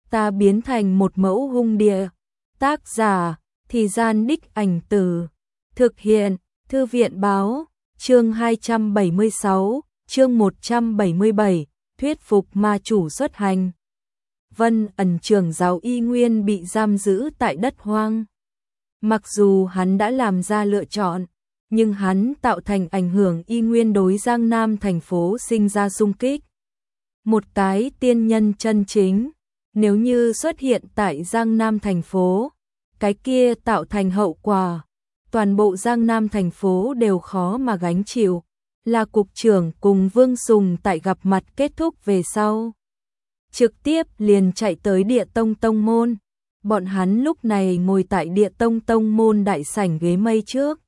ta biến thành một mẫu hung địa. Tác giả, Thì Gian Đích Ảnh Từ. Thực hiện, Thư viện báo, chương 276, chương 177, thuyết phục ma chủ xuất hành. Vân Ẩn trưởng giáo Y Nguyên bị giam giữ tại đất hoang. Mặc dù hắn đã làm ra lựa chọn, nhưng hắn tạo thành ảnh hưởng Y Nguyên đối Giang Nam thành phố sinh ra xung kích. Một cái tiên nhân chân chính, nếu như xuất hiện tại Giang Nam thành phố, cái kia tạo thành hậu quả, toàn bộ Giang Nam thành phố đều khó mà gánh chịu. Là cục trưởng cùng Vương Sùng tại gặp mặt kết thúc về sau, trực tiếp liền chạy tới Địa Tông Tông môn. Bọn hắn lúc này ngồi tại Địa Tông Tông môn đại sảnh ghế mây trước,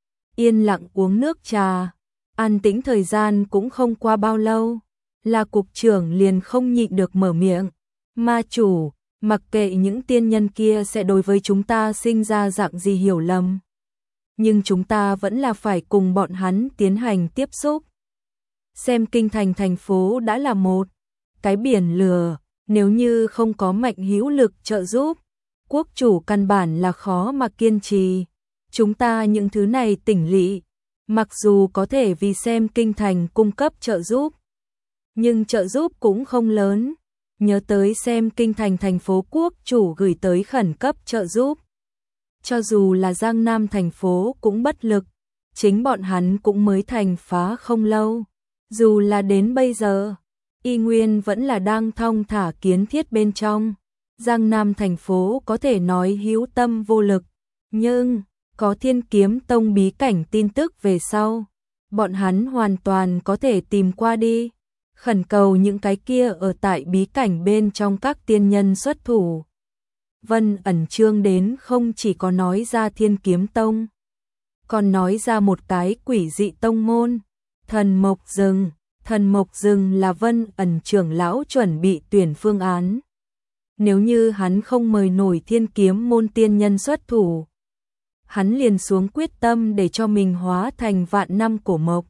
yên lặng uống nước trà. An tĩnh thời gian cũng không qua bao lâu, là cục trưởng liền không nhịn được mở miệng. Ma chủ, mặc kệ những tiên nhân kia sẽ đối với chúng ta sinh ra dạng gì hiểu lầm, nhưng chúng ta vẫn là phải cùng bọn hắn tiến hành tiếp xúc. Xem kinh thành thành phố đã là một cái biển lửa, nếu như không có mạnh hữu lực trợ giúp, quốc chủ căn bản là khó mà kiên trì. Chúng ta những thứ này tỉnh lỵ, mặc dù có thể vì xem kinh thành cung cấp trợ giúp, nhưng trợ giúp cũng không lớn. Nhớ tới xem kinh thành thành phố quốc chủ gửi tới khẩn cấp trợ giúp, cho dù là Giang Nam thành phố cũng bất lực, chính bọn hắn cũng mới thành phá không lâu. Dù là đến bây giờ, Y Nguyên vẫn là đang thong thả kiến thiết bên trong. Giang Nam thành phố có thể nói hữu tâm vô lực, nhưng có Thiên Kiếm Tông bí cảnh tin tức về sau, bọn hắn hoàn toàn có thể tìm qua đi, khẩn cầu những cái kia ở tại bí cảnh bên trong các tiên nhân xuất thủ. Vân Ẩn Chương đến không chỉ có nói ra Thiên Kiếm Tông, còn nói ra một cái quỷ dị tông môn, Thần Mộc Rừng. Thần Mộc Rừng là Vân Ẩn trưởng lão chuẩn bị tuyển phương án. Nếu như hắn không mời nổi Thiên Kiếm môn tiên nhân xuất thủ, hắn liền xuống quyết tâm để cho mình hóa thành vạn năm cổ mộc,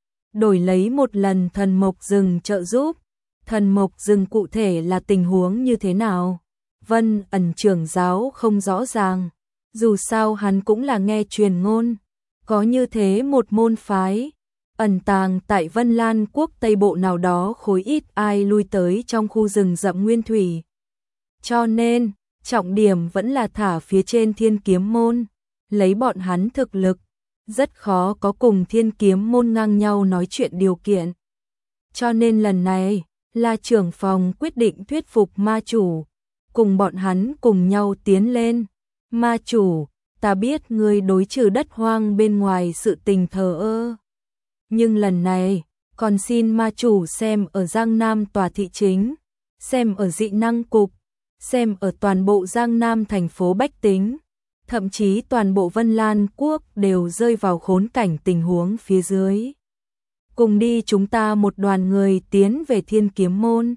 đổi lấy một lần Thần Mộc Rừng trợ giúp. Thần Mộc Rừng cụ thể là tình huống như thế nào, Vân Ẩn trưởng giáo không rõ ràng. Dù sao hắn cũng là nghe truyền ngôn, có như thế một môn phái, ẩn tàng tại Vân Lan quốc Tây Bộ nào đó khối ít ai lui tới trong khu rừng rậm nguyên thủy. Cho nên, trọng điểm vẫn là thả phía trên Thiên Kiếm môn, lấy bọn hắn thực lực, rất khó có cùng Thiên Kiếm môn ngang nhau nói chuyện điều kiện. Cho nên lần này, là trưởng phòng quyết định thuyết phục ma chủ, cùng bọn hắn cùng nhau tiến lên. Ma chủ, ta biết ngươi đối trừ đất hoang bên ngoài sự tình thờ ơ, nhưng lần này, còn xin ma chủ xem ở Giang Nam tòa thị chính, xem ở dị năng cục, xem ở toàn bộ Giang Nam thành phố bách tính, thậm chí toàn bộ Vân Lan quốc đều rơi vào khốn cảnh tình huống phía dưới. Cùng đi chúng ta một đoàn người tiến về Thiên Kiếm môn.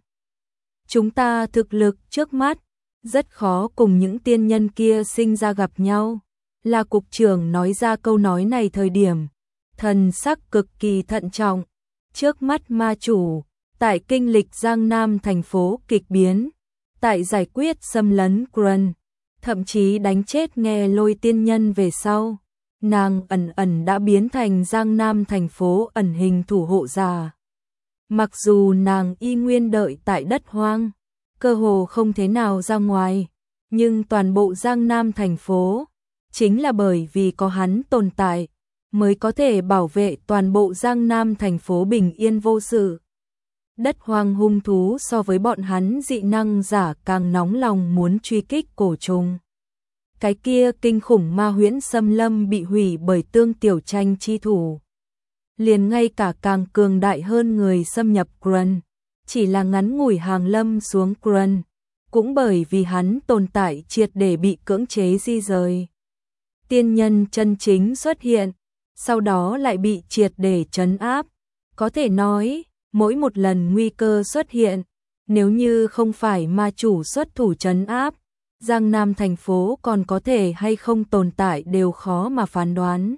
Chúng ta thực lực trước mắt, rất khó cùng những tiên nhân kia sinh ra gặp nhau. Là cục trưởng nói ra câu nói này thời điểm, thần sắc cực kỳ thận trọng. Trước mắt ma chủ, tại kinh lịch Giang Nam thành phố kịch biến, tại giải quyết xâm lấn Grun, thậm chí đánh chết nghe lôi tiên nhân về sau, nàng ẩn đã biến thành Giang Nam thành phố ẩn hình thủ hộ giả. Mặc dù nàng y nguyên đợi tại đất hoang, cơ hồ không thế nào ra ngoài, nhưng toàn bộ Giang Nam thành phố, chính là bởi vì có hắn tồn tại, mới có thể bảo vệ toàn bộ Giang Nam thành phố bình yên vô sự. Đất hoang hung thú so với bọn hắn dị năng giả càng nóng lòng muốn truy kích cổ trùng. Cái kia kinh khủng ma huyễn xâm lâm bị hủy bởi Tương Tiểu Tranh chi thủ. Liền ngay cả càng cường đại hơn người xâm nhập Grun, chỉ là ngắn ngủi hàng lâm xuống Grun, cũng bởi vì hắn tồn tại triệt để bị cưỡng chế di rời. Tiên nhân chân chính xuất hiện, sau đó lại bị triệt để trấn áp. Có thể nói, mỗi một lần nguy cơ xuất hiện, nếu như không phải ma chủ xuất thủ trấn áp, Giang Nam thành phố còn có thể hay không tồn tại đều khó mà phán đoán.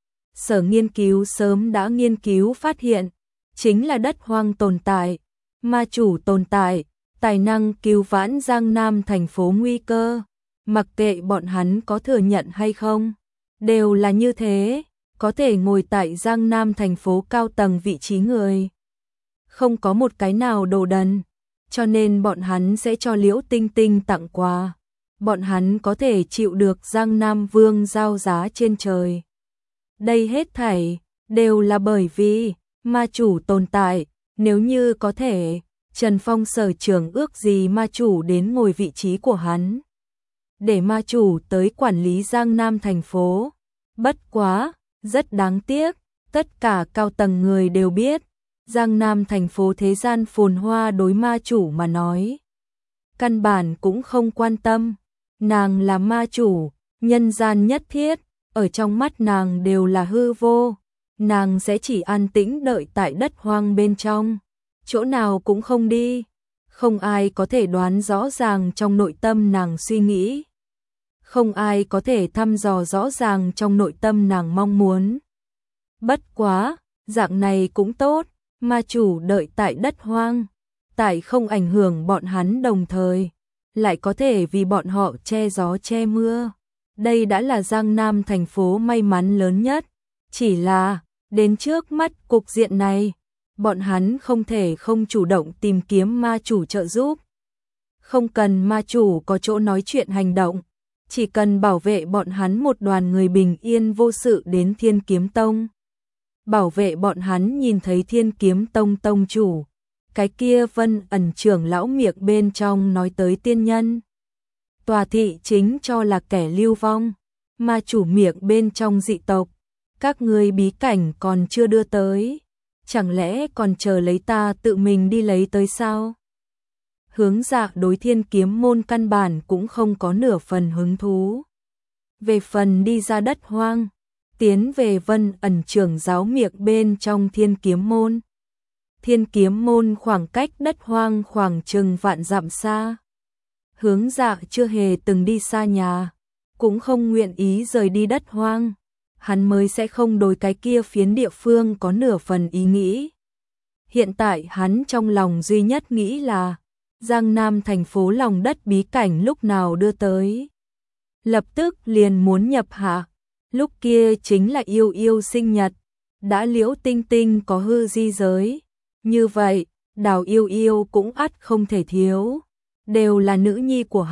Sở nghiên cứu sớm đã nghiên cứu phát hiện, chính là đất hoang tồn tại, ma chủ tồn tại, tài năng cứu vãn Giang Nam thành phố nguy cơ, mặc kệ bọn hắn có thừa nhận hay không, đều là như thế, có thể ngồi tại Giang Nam thành phố cao tầng vị trí người. Không có một cái nào đồ đần, cho nên bọn hắn sẽ cho Liễu Tinh Tinh tặng quà. Bọn hắn có thể chịu được Giang Nam Vương giao giá trên trời. Đây hết thảy đều là bởi vì ma chủ tồn tại, nếu như có thể, Trần Phong sở trưởng ước gì ma chủ đến ngồi vị trí của hắn. Để ma chủ tới quản lý Giang Nam thành phố. Bất quá, rất đáng tiếc, tất cả cao tầng người đều biết, Giang Nam thành phố thế gian phồn hoa đối ma chủ mà nói. Căn bản cũng không quan tâm, nàng là ma chủ, nhân gian nhất thiết, ở trong mắt nàng đều là hư vô, nàng sẽ chỉ an tĩnh đợi tại đất hoang bên trong, chỗ nào cũng không đi, không ai có thể đoán rõ ràng trong nội tâm nàng suy nghĩ. Không ai có thể thăm dò rõ ràng trong nội tâm nàng mong muốn. Bất quá, dạng này cũng tốt, ma chủ đợi tại đất hoang, tại không ảnh hưởng bọn hắn đồng thời, lại có thể vì bọn họ che gió che mưa. Đây đã là Giang Nam thành phố may mắn lớn nhất, chỉ là, đến trước mắt cục diện này, bọn hắn không thể không chủ động tìm kiếm ma chủ trợ giúp. Không cần ma chủ có chỗ nói chuyện hành động, chỉ cần bảo vệ bọn hắn một đoàn người bình yên vô sự đến Thiên Kiếm Tông. Bảo vệ bọn hắn nhìn thấy Thiên Kiếm Tông tông chủ, cái kia Vân Ẩn trưởng lão miệng bên trong nói tới tiên nhân. Tòa thị chính cho là kẻ lưu vong, ma chủ miệng bên trong dị tộc, các ngươi bí cảnh còn chưa đưa tới, chẳng lẽ còn chờ lấy ta tự mình đi lấy tới sao? Hướng Dạ đối Thiên Kiếm môn căn bản cũng không có nửa phần hứng thú. Về phần đi ra đất hoang, tiến về Vân Ẩn trưởng giáo miệng bên trong Thiên Kiếm môn. Thiên Kiếm môn khoảng cách đất hoang khoảng chừng vạn dặm xa. Hướng Dạ chưa hề từng đi xa nhà, cũng không nguyện ý rời đi đất hoang, hắn mới sẽ không đối cái kia phiến địa phương có nửa phần ý nghĩ. Hiện tại hắn trong lòng duy nhất nghĩ là Giang Nam thành phố lòng đất bí cảnh lúc nào đưa tới. Lập tức liền muốn nhập hạ, lúc kia chính là yêu yêu sinh nhật, đã Liễu Tinh Tinh có hư di giới. Như vậy, Đào Yêu Yêu cũng ắt không thể thiếu, đều là nữ nhi của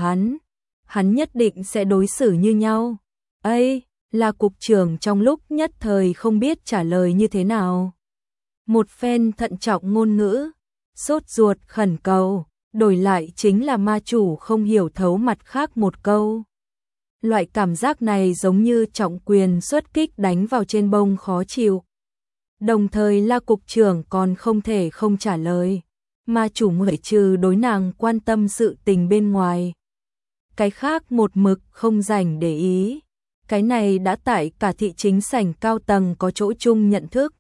hắn nhất định sẽ đối xử như nhau. Ây, là cục trưởng trong lúc nhất thời không biết trả lời như thế nào. Một phen thận trọng ngôn ngữ, sốt ruột khẩn cầu, đổi lại chính là ma chủ không hiểu thấu mặt khác một câu. Loại cảm giác này giống như trọng quyền xuất kích đánh vào trên bông khó chịu. Đồng thời La cục trưởng còn không thể không trả lời, ma chủ ngoại trừ đối nàng quan tâm sự tình bên ngoài. Cái khác một mực không rảnh để ý, cái này đã tại cả thị chính sảnh cao tầng có chỗ chung nhận thức.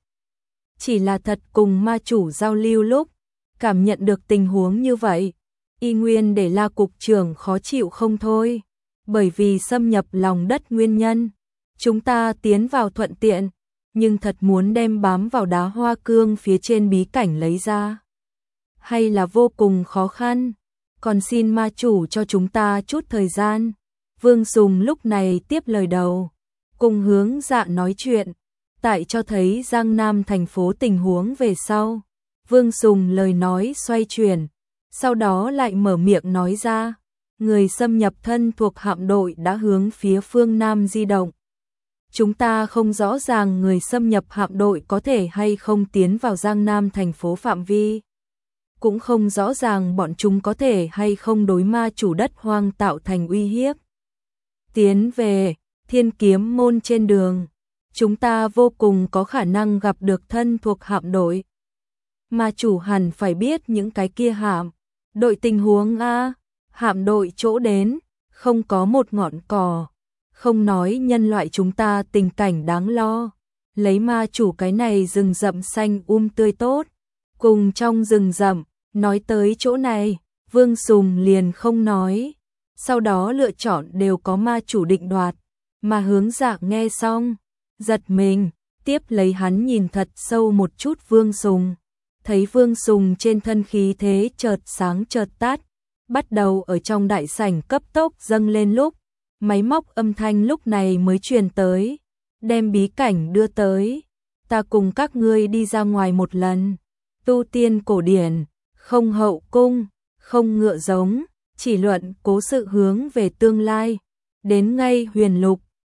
Chỉ là thật cùng ma chủ giao lưu lúc, cảm nhận được tình huống như vậy, y nguyên để La cục trưởng khó chịu không thôi, bởi vì xâm nhập lòng đất nguyên nhân, chúng ta tiến vào thuận tiện, nhưng thật muốn đem bám vào đá hoa cương phía trên bí cảnh lấy ra, hay là vô cùng khó khăn, còn xin ma chủ cho chúng ta chút thời gian. Vương Sùng lúc này tiếp lời đầu, cùng Hướng Dạ nói chuyện, tại cho thấy Giang Nam thành phố tình huống về sau. Vương Sùng lời nói xoay chuyển, sau đó lại mở miệng nói ra, người xâm nhập thân thuộc hạm đội đã hướng phía phương Nam di động. Chúng ta không rõ ràng người xâm nhập hạm đội có thể hay không tiến vào Giang Nam thành phố phạm vi. Cũng không rõ ràng bọn chúng có thể hay không đối ma chủ đất hoang tạo thành uy hiếp. Tiến về Thiên Kiếm môn trên đường, chúng ta vô cùng có khả năng gặp được thân thuộc hạm đội. Ma chủ hẳn phải biết những cái kia hạm đội tình huống a, hạm đội chỗ đến, không có một ngọn cỏ. Không nói nhân loại chúng ta tình cảnh đáng lo, lấy ma chủ cái này rừng rậm xanh tươi tốt, cùng trong rừng rậm, nói tới chỗ này, Vương Sùng liền không nói, sau đó lựa chọn đều có ma chủ định đoạt, mà Hướng Dạ nghe xong, giật mình, tiếp lấy hắn nhìn thật sâu một chút Vương Sùng, thấy Vương Sùng trên thân khí thế chợt sáng chợt tát, bắt đầu ở trong đại sảnh cấp tốc dâng lên lúc, máy móc âm thanh lúc này mới truyền tới, đem bí cảnh đưa tới, ta cùng các ngươi đi ra ngoài một lần, tu tiên cổ điển, không hậu cung, không ngựa giống, chỉ luận cố sự hướng về tương lai, đến ngay huyền lục,